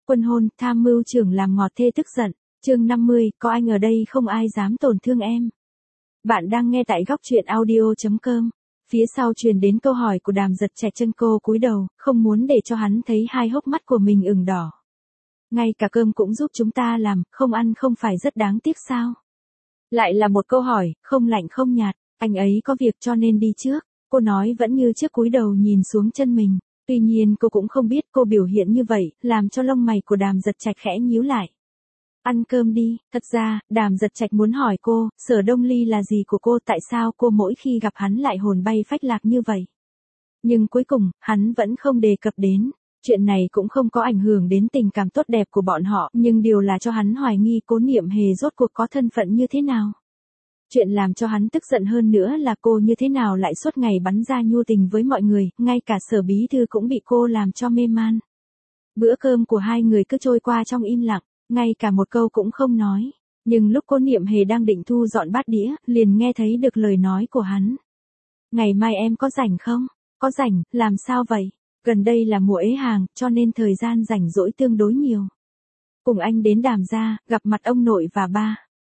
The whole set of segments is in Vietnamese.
Quân hôn, tham mưu trưởng làm ngọt thê tức giận. Chương 50, có anh ở đây không ai dám tổn thương em. Bạn đang nghe tại góc truyện audio.com. Phía sau truyền đến câu hỏi của Đàm Giật Trạch, chân cô cúi đầu, không muốn để cho hắn thấy hai hốc mắt của mình ửng đỏ. Ngay cả cơm cũng giúp chúng ta làm, không ăn không phải rất đáng tiếc sao? Lại là một câu hỏi, không lạnh không nhạt, anh ấy có việc cho nên đi trước. Cô nói vẫn như trước cúi đầu nhìn xuống chân mình. Tuy nhiên cô cũng không biết cô biểu hiện như vậy, làm cho lông mày của Đàm Giật Trạch khẽ nhíu lại. Ăn cơm đi, thật ra, Đàm Giật Trạch muốn hỏi cô, Sở Đông Ly là gì của cô, tại sao cô mỗi khi gặp hắn lại hồn bay phách lạc như vậy. Nhưng cuối cùng, hắn vẫn không đề cập đến. Chuyện này cũng không có ảnh hưởng đến tình cảm tốt đẹp của bọn họ, nhưng điều là cho hắn hoài nghi Cố Niệm Hề rốt cuộc có thân phận như thế nào. Chuyện làm cho hắn tức giận hơn nữa là cô như thế nào lại suốt ngày bắn ra nhu tình với mọi người, ngay cả Sở bí thư cũng bị cô làm cho mê man. Bữa cơm của hai người cứ trôi qua trong im lặng, ngay cả một câu cũng không nói. Nhưng lúc Cố Niệm Hề đang định thu dọn bát đĩa, liền nghe thấy được lời nói của hắn. Ngày mai em có rảnh không? Có rảnh, làm sao vậy? Gần đây là mùa ế hàng, cho nên thời gian rảnh rỗi tương đối nhiều. Cùng anh đến Đàm gia, gặp mặt ông nội và ba.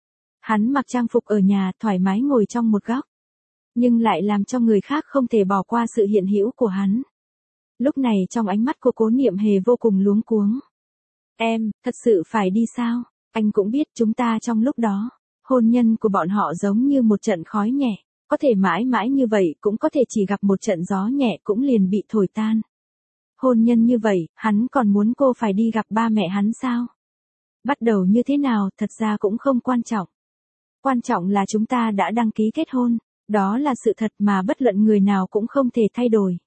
Hắn mặc trang phục ở nhà, thoải mái ngồi trong một góc. Nhưng lại làm cho người khác không thể bỏ qua sự hiện hữu của hắn. Lúc này trong ánh mắt của Cố Niệm Hề vô cùng luống cuống. Em, thật sự phải đi sao? Anh cũng biết chúng ta trong lúc đó, hôn nhân của bọn họ giống như một trận khói nhẹ. Có thể mãi mãi như vậy, cũng có thể chỉ gặp một trận gió nhẹ cũng liền bị thổi tan. Hôn nhân như vậy, hắn còn muốn cô phải đi gặp ba mẹ hắn sao? Bắt đầu như thế nào, thật ra cũng không quan trọng. Quan trọng là chúng ta đã đăng ký kết hôn, đó là sự thật mà bất luận người nào cũng không thể thay đổi.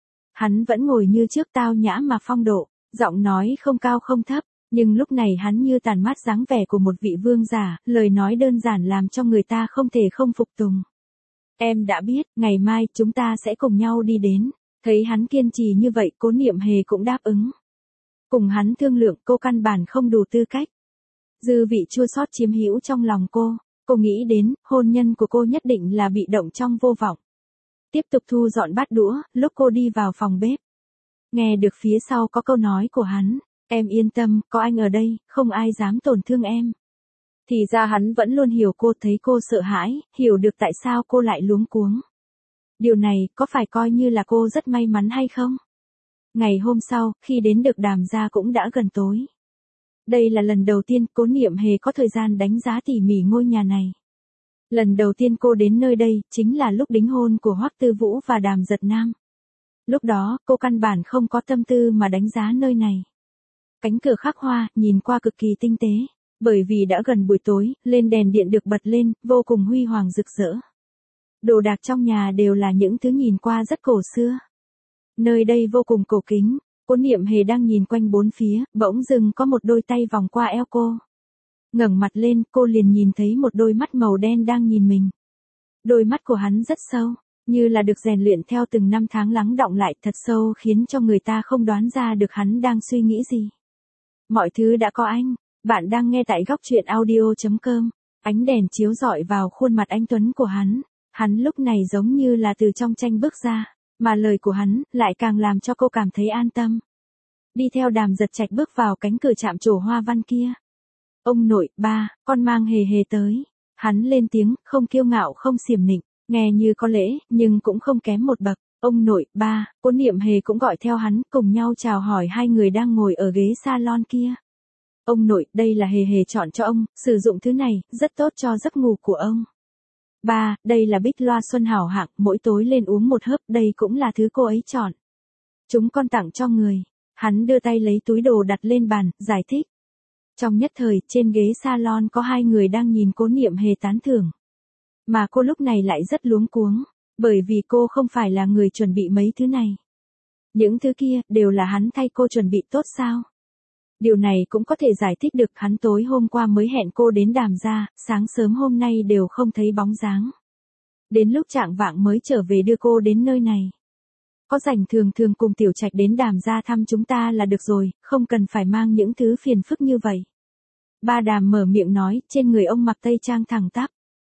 Hắn vẫn ngồi như trước, tao nhã mà phong độ, giọng nói không cao không thấp, nhưng lúc này hắn như tàn mát dáng vẻ của một vị vương giả, lời nói đơn giản làm cho người ta không thể không phục tùng. Em đã biết, ngày mai chúng ta sẽ cùng nhau đi đến. Thấy hắn kiên trì như vậy, Cố Niệm Hề cũng đáp ứng. Cùng hắn thương lượng, cô căn bản không đủ tư cách. Dư vị chua xót chiếm hữu trong lòng cô. Cô nghĩ đến, hôn nhân của cô nhất định là bị động trong vô vọng. Tiếp tục thu dọn bát đũa, lúc cô đi vào phòng bếp. Nghe được phía sau có câu nói của hắn. Em yên tâm, có anh ở đây, không ai dám tổn thương em. Thì ra hắn vẫn luôn hiểu cô, thấy cô sợ hãi, hiểu được tại sao cô lại luống cuống. Điều này có phải coi như là cô rất may mắn hay không? Ngày hôm sau, khi đến được Đàm gia cũng đã gần tối. Đây là lần đầu tiên Cố Niệm Hề có thời gian đánh giá tỉ mỉ ngôi nhà này. Lần đầu tiên cô đến nơi đây, chính là lúc đính hôn của Hoắc Tư Vũ và Đàm Giật Nam. Lúc đó, cô căn bản không có tâm tư mà đánh giá nơi này. Cánh cửa khắc hoa, nhìn qua cực kỳ tinh tế. Bởi vì đã gần buổi tối, lên đèn điện được bật lên, vô cùng huy hoàng rực rỡ. Đồ đạc trong nhà đều là những thứ nhìn qua rất cổ xưa. Nơi đây vô cùng cổ kính. Cố Niệm Hề đang nhìn quanh bốn phía, bỗng dưng có một đôi tay vòng qua eo cô. Ngẩng mặt lên, cô liền nhìn thấy một đôi mắt màu đen đang nhìn mình. Đôi mắt của hắn rất sâu, như là được rèn luyện theo từng năm tháng lắng đọng lại thật sâu, khiến cho người ta không đoán ra được hắn đang suy nghĩ gì. Mọi thứ đã có anh. Bạn đang nghe tại góc truyện audio.com. Ánh đèn chiếu rọi vào khuôn mặt anh tuấn của hắn. Hắn lúc này giống như là từ trong tranh bước ra, mà lời của hắn lại càng làm cho cô cảm thấy an tâm. Đi theo Đàm Giật Trạch bước vào cánh cửa chạm trổ hoa văn kia. Ông nội, ba, con mang Hề Hề tới. Hắn lên tiếng, không kiêu ngạo không xiểm nịnh, nghe như có lễ, nhưng cũng không kém một bậc. Ông nội, ba, Cố Niệm Hề cũng gọi theo hắn, cùng nhau chào hỏi hai người đang ngồi ở ghế salon kia. Ông nội, đây là Hề Hề chọn cho ông, sử dụng thứ này, rất tốt cho giấc ngủ của ông. Ba, đây là bích loa xuân hảo hạng, mỗi tối lên uống một hớp, đây cũng là thứ cô ấy chọn. Chúng con tặng cho người. Hắn đưa tay lấy túi đồ đặt lên bàn, giải thích. Trong nhất thời, trên ghế salon có hai người đang nhìn Cố Niệm Hề tán thưởng. Mà cô lúc này lại rất luống cuống, bởi vì cô không phải là người chuẩn bị mấy thứ này. Những thứ kia, đều là hắn thay cô chuẩn bị tốt sao? Điều này cũng có thể giải thích được, hắn tối hôm qua mới hẹn cô đến Đàm gia, sáng sớm hôm nay đều không thấy bóng dáng. Đến lúc chạng vạng mới trở về đưa cô đến nơi này. Có rảnh thường thường cùng Tiểu Trạch đến Đàm gia thăm chúng ta là được rồi, không cần phải mang những thứ phiền phức như vậy. Ba Đàm mở miệng nói, trên người ông mặc tây trang thẳng tắp.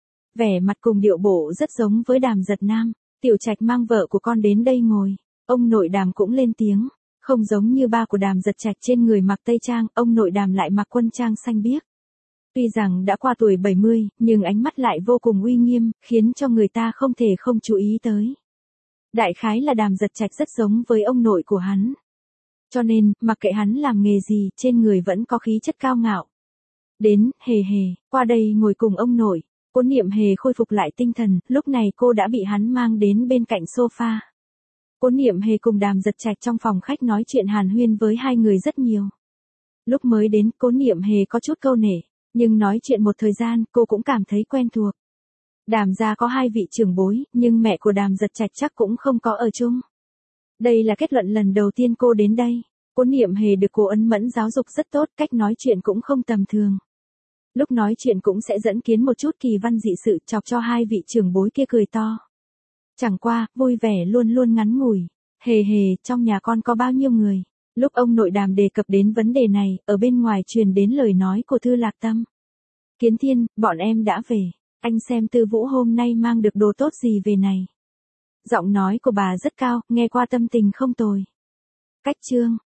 Vẻ mặt cùng điệu bộ rất giống với Đàm Giật Nam. Tiểu Trạch mang vợ của con đến đây ngồi. Ông nội Đàm cũng lên tiếng. Không giống như ba của Đàm Giật Trạch trên người mặc tây trang, ông nội Đàm lại mặc quân trang xanh biếc. Tuy rằng đã qua tuổi 70, nhưng ánh mắt lại vô cùng uy nghiêm, khiến cho người ta không thể không chú ý tới. Đại khái là Đàm Giật Trạch rất giống với ông nội của hắn. Cho nên, mặc kệ hắn làm nghề gì, trên người vẫn có khí chất cao ngạo. Đến, Hề Hề, qua đây ngồi cùng ông nội. Cố Niệm Hề khôi phục lại tinh thần, lúc này cô đã bị hắn mang đến bên cạnh sofa. Cố Niệm Hề cùng Đàm Giật Trạch trong phòng khách nói chuyện hàn huyên với hai người rất nhiều. Lúc mới đến, Cố Niệm Hề có chút câu nể, nhưng nói chuyện một thời gian, cô cũng cảm thấy quen thuộc. Đàm gia có hai vị trưởng bối, nhưng mẹ của Đàm Giật Trạch chắc cũng không có ở chung. Đây là kết luận lần đầu tiên cô đến đây. Cố Niệm Hề được cô Ân Mẫn giáo dục rất tốt, cách nói chuyện cũng không tầm thường. Lúc nói chuyện cũng sẽ dẫn kiến một chút kỳ văn dị sự, chọc cho hai vị trưởng bối kia cười to. Chẳng qua, vui vẻ luôn luôn ngắn ngủi. Hề Hề, trong nhà con có bao nhiêu người? Lúc ông nội Đàm đề cập đến vấn đề này, ở bên ngoài truyền đến lời nói của Thư Lạc Tâm. Kiến Thiên, bọn em đã về. Anh xem Tư Vũ hôm nay mang được đồ tốt gì về này. Giọng nói của bà rất cao, nghe qua tâm tình không tồi. Cách chương